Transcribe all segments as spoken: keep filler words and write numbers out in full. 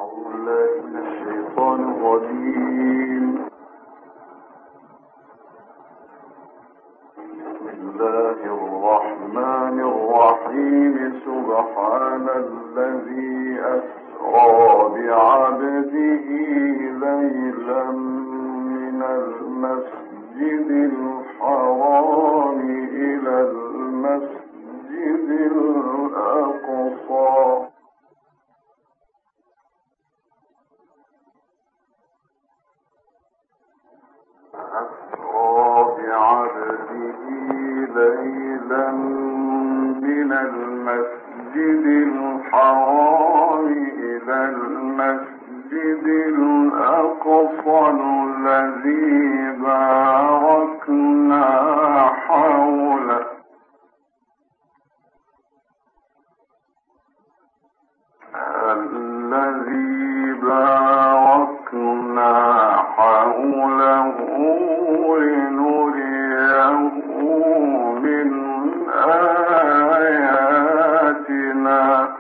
سبحان الذي أسرى بعبده ليلا من المسجد الحرام إلى المسجد الأقصى أسرى بعبده ليلا من المسجد الحرام إلى المسجد الأقصى الذي باركنا حوله الذي باركنا حوله لنريه من آياتنا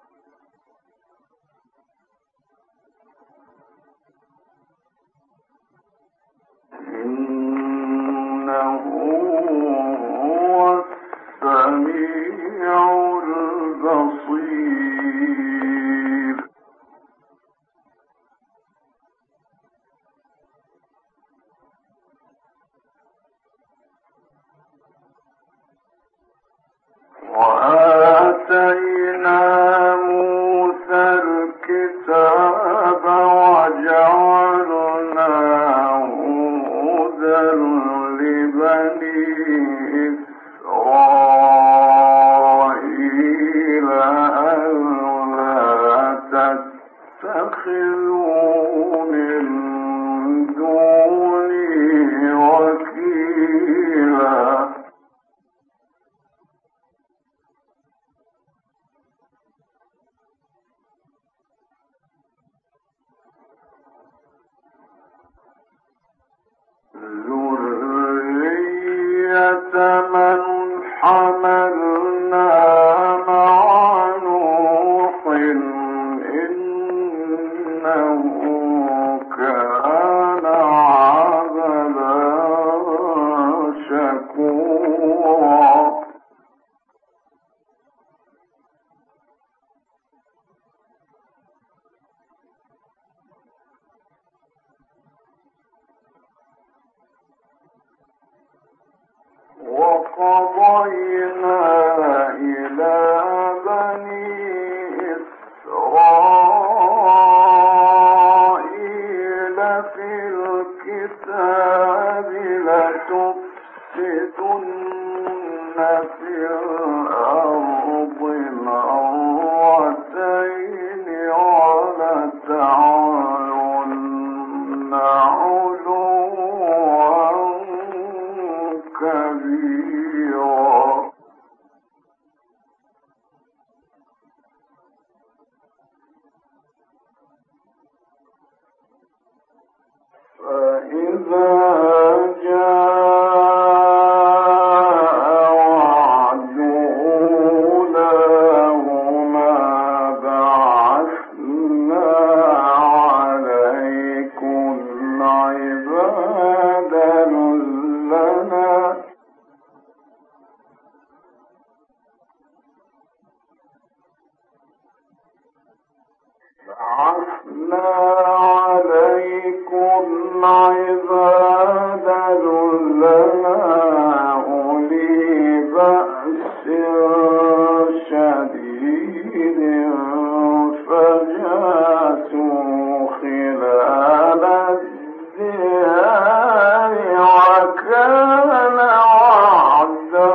إنه هو السميع البصير. وآتينا موسى الكتاب وجعلناه هدى لبني إسرائيل ألا تتخذوا من دوني وكيلا. ذرية من حملنا مع نوح إنه كان عبدا شكورا. وقضينا إلى بني إسرائيل في الكتاب لتفسدن في الأرض مرتين ولتعلن علوا كبيرا. فإذا جاء وعد أولاهما بعثنا عليكم عبادا لنا بعثنا عليكم عبادا لنا أولي بأس شديد فجاسوا خلال الديار وكان وعدا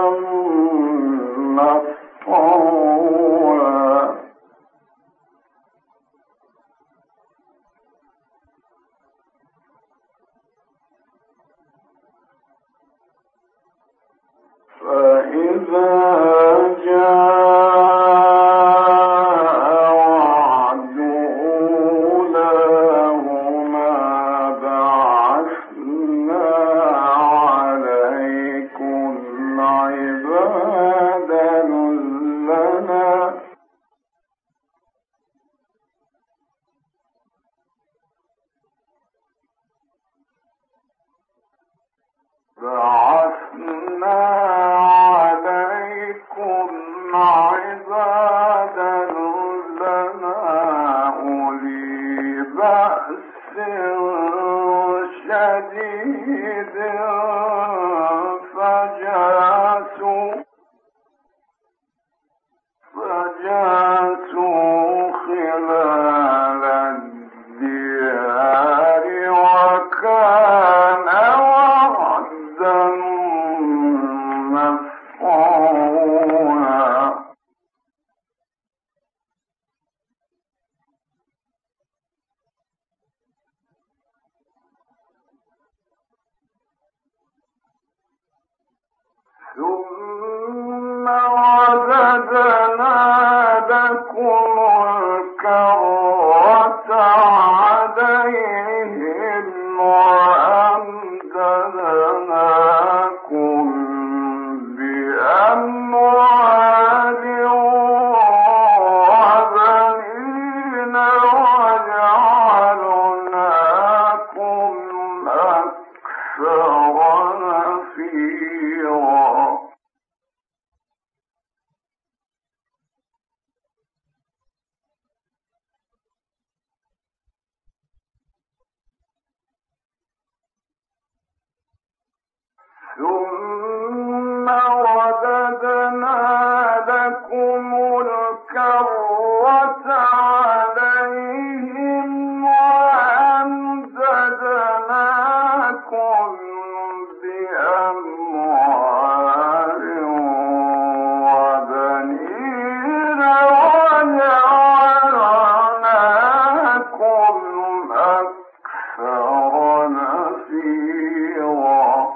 مفعولا. فإذا جاء ثم رددنا لكم الكرة عليهم وأمددناكم بأموال وبنين وجعلناكم أكثر نفيرا. ثم رددنا لكم الكرة عليهم وأمددناكم بأموال وبنين وجعلناكم أكثر نفيرا.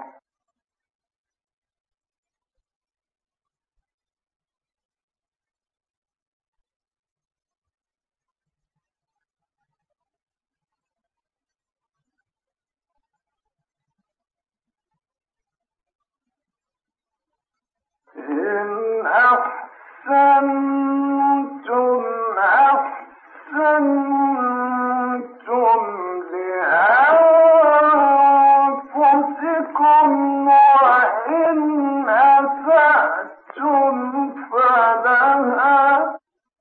إن أحسنتم أحسنتم لأنفسكم وإن أسأتم فلها.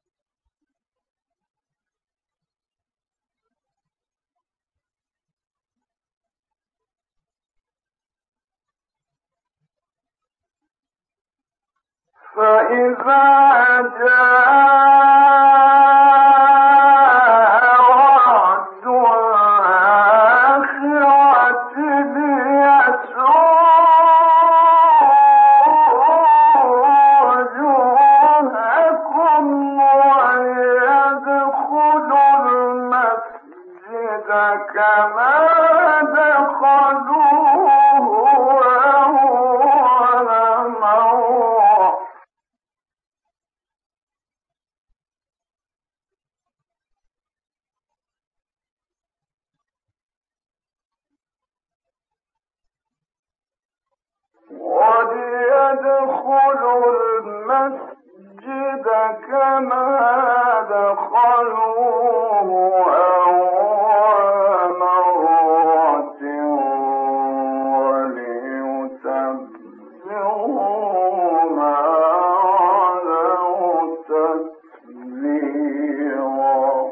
فإذا جاء وعد الآخرة ليسوءوا وجوهكم ويدخلوا المسجد كما دخلوه أول مرة. وليدخلوا المسجد كما دخلوه أول مرة وليتبروا ما علوا تتبيرا.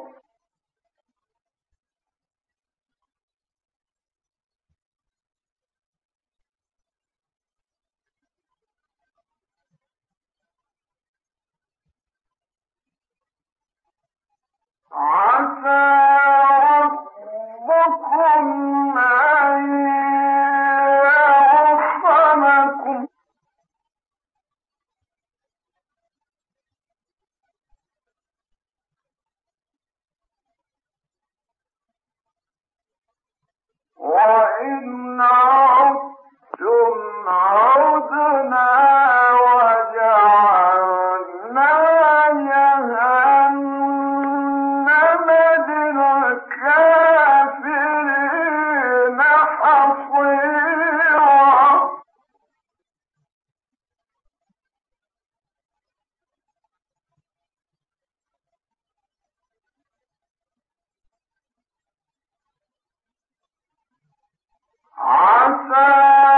عسى ربكم أن يرحمكم وإن عدتم عدنا وجعلنا جهنم للكافرين حصيرا. عسى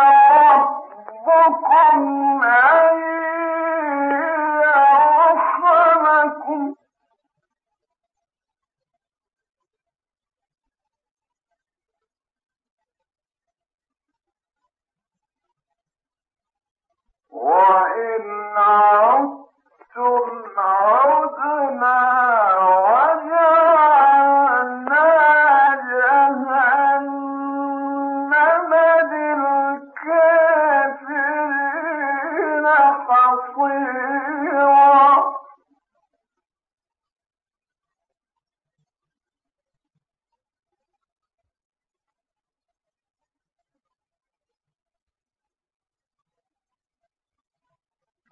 ربكم أن يرحمكم وإن عدتم عدنا وجعلنا جهنم للكافرين حصيرا.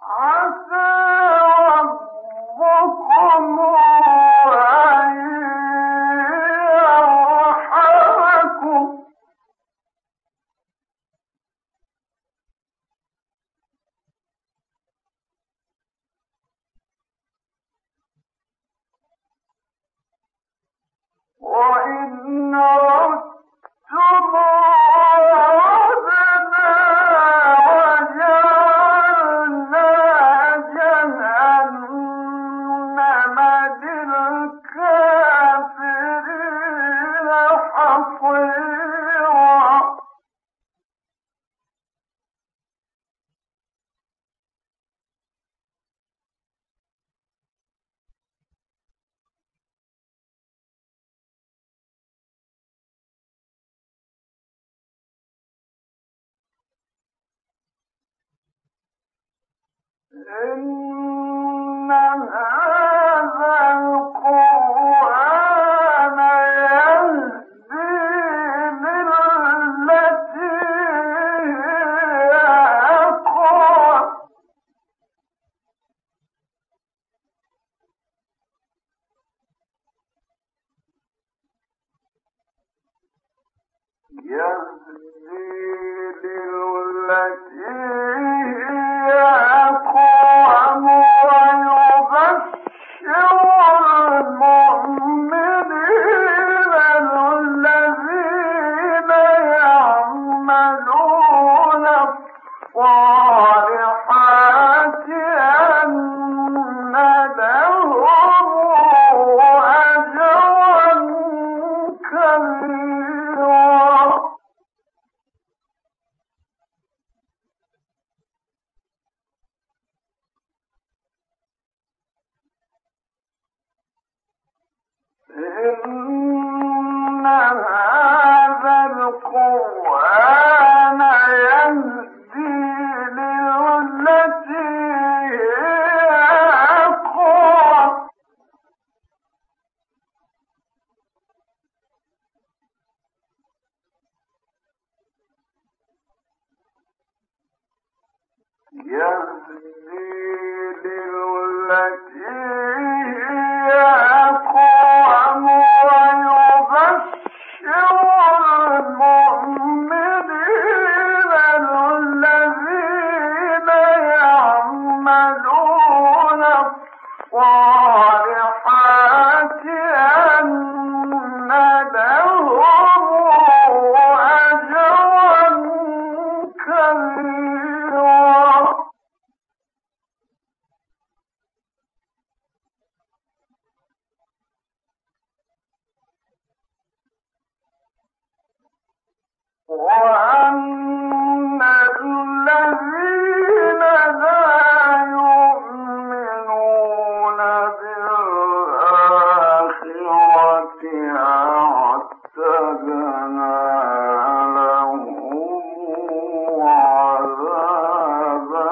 إن هذا القرآن يهدي للتي هي أقوم. يهدي للتي هي أقوم ويبشر المؤمنين الذين يعملون الصالحات أن لهم أجرا كبيرا. إن هذا القرآن يهدي للتي هي أقوم. يهدي للتي هي أقوم ويبشر المؤمنين الذين يعملون الصالحات أن لهم أجرا كبيرا. وأن الذين لا يؤمنون بالآخرة أعتدنا لهم عذابا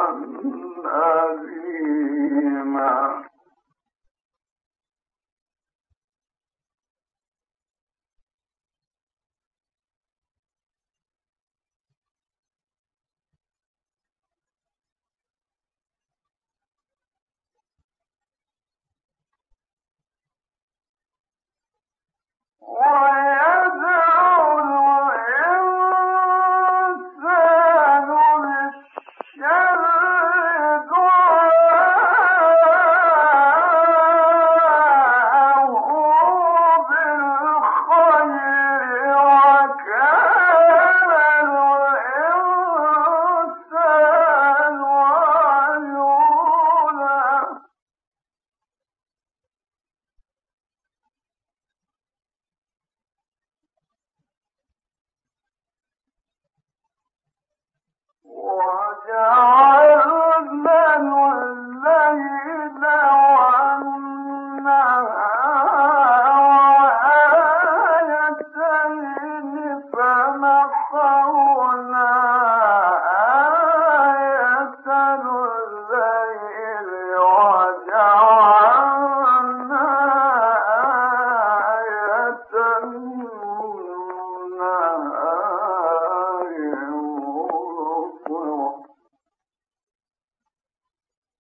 أليما. ويدعو الإنسان بالشر دعاءه بالخير وكان الإنسان عجولا. وجعلنا الليل والنهار آيتين فمحونا آية الليل وجعلنا آية النهار مبصرة.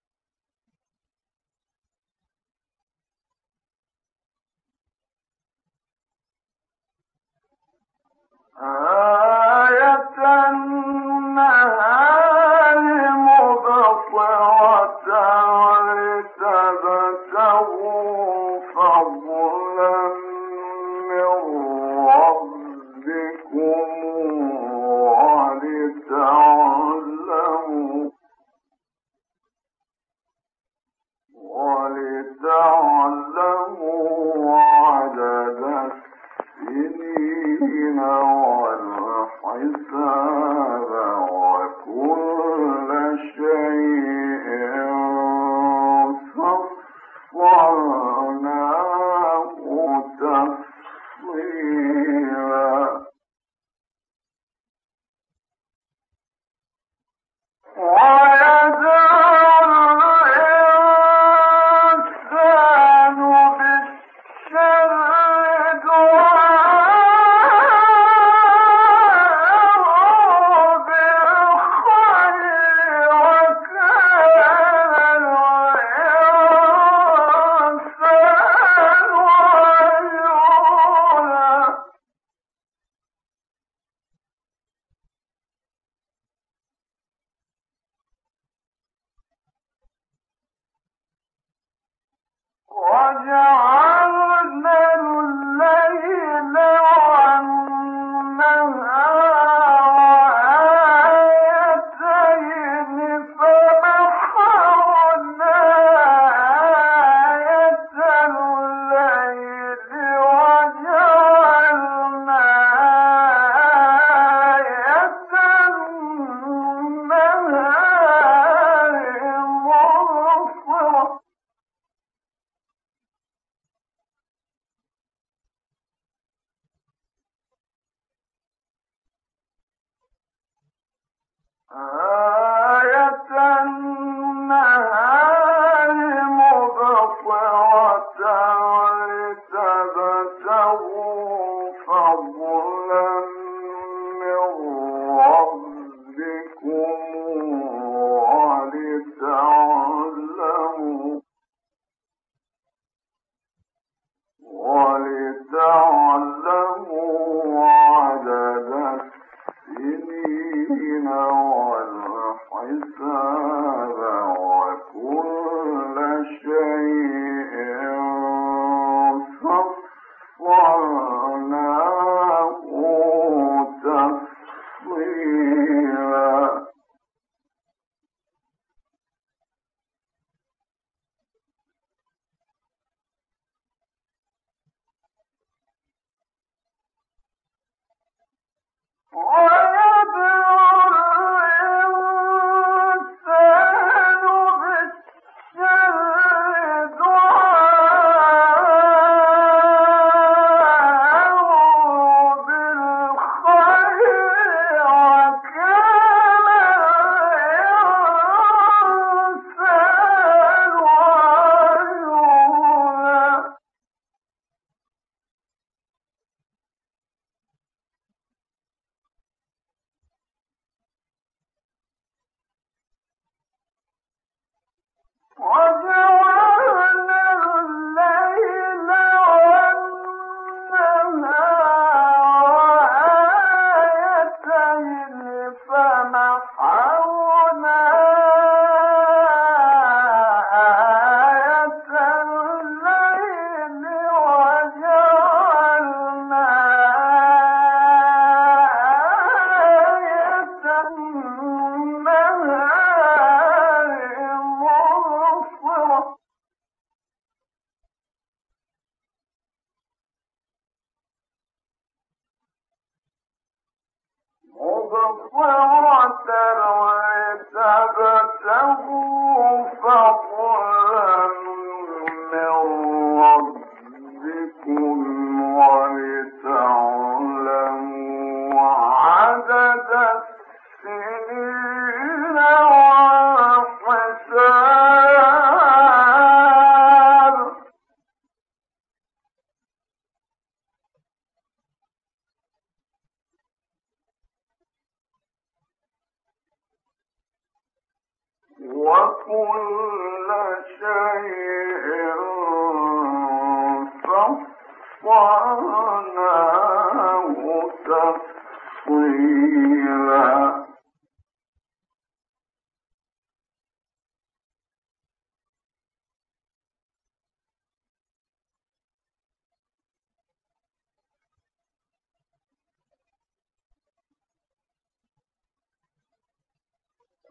فصلناه تفصيلا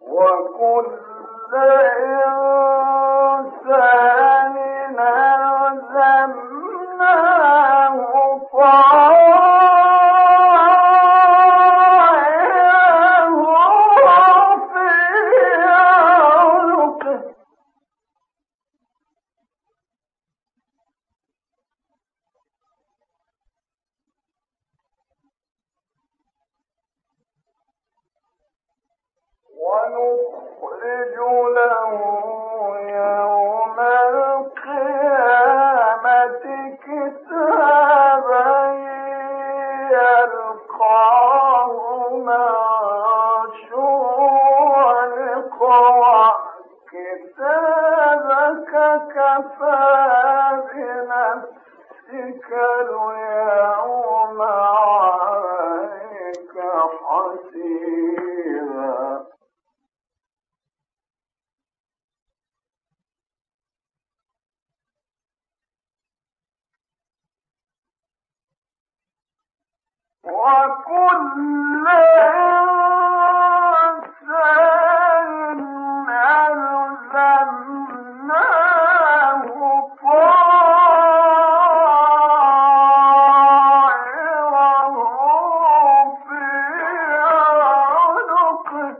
ونخرج له يوم القيامة كتابا يلقاه منشورا اقرأ كتابك كفى بنفسك اليوم عليك حسيبا. وكل إنسان ألزمناه طائره في عنقه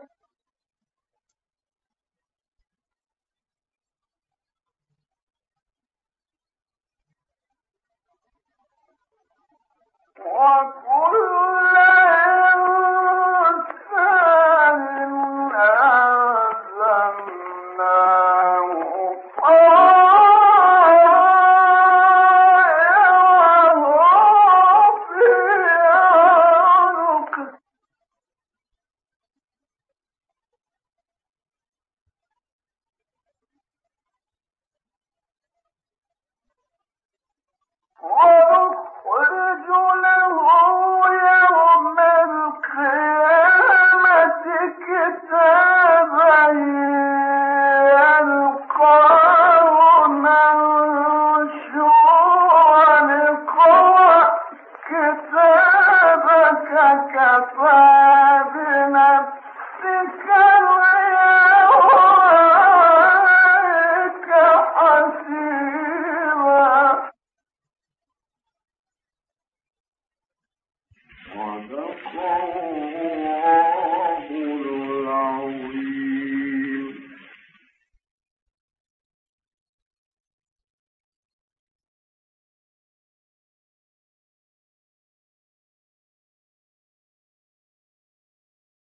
وكل ونخرج له يوم القيامة كتابا يلقاه منشورا اقرأ كتابك كفى بنفسك اليوم عليك حسيبا. صدق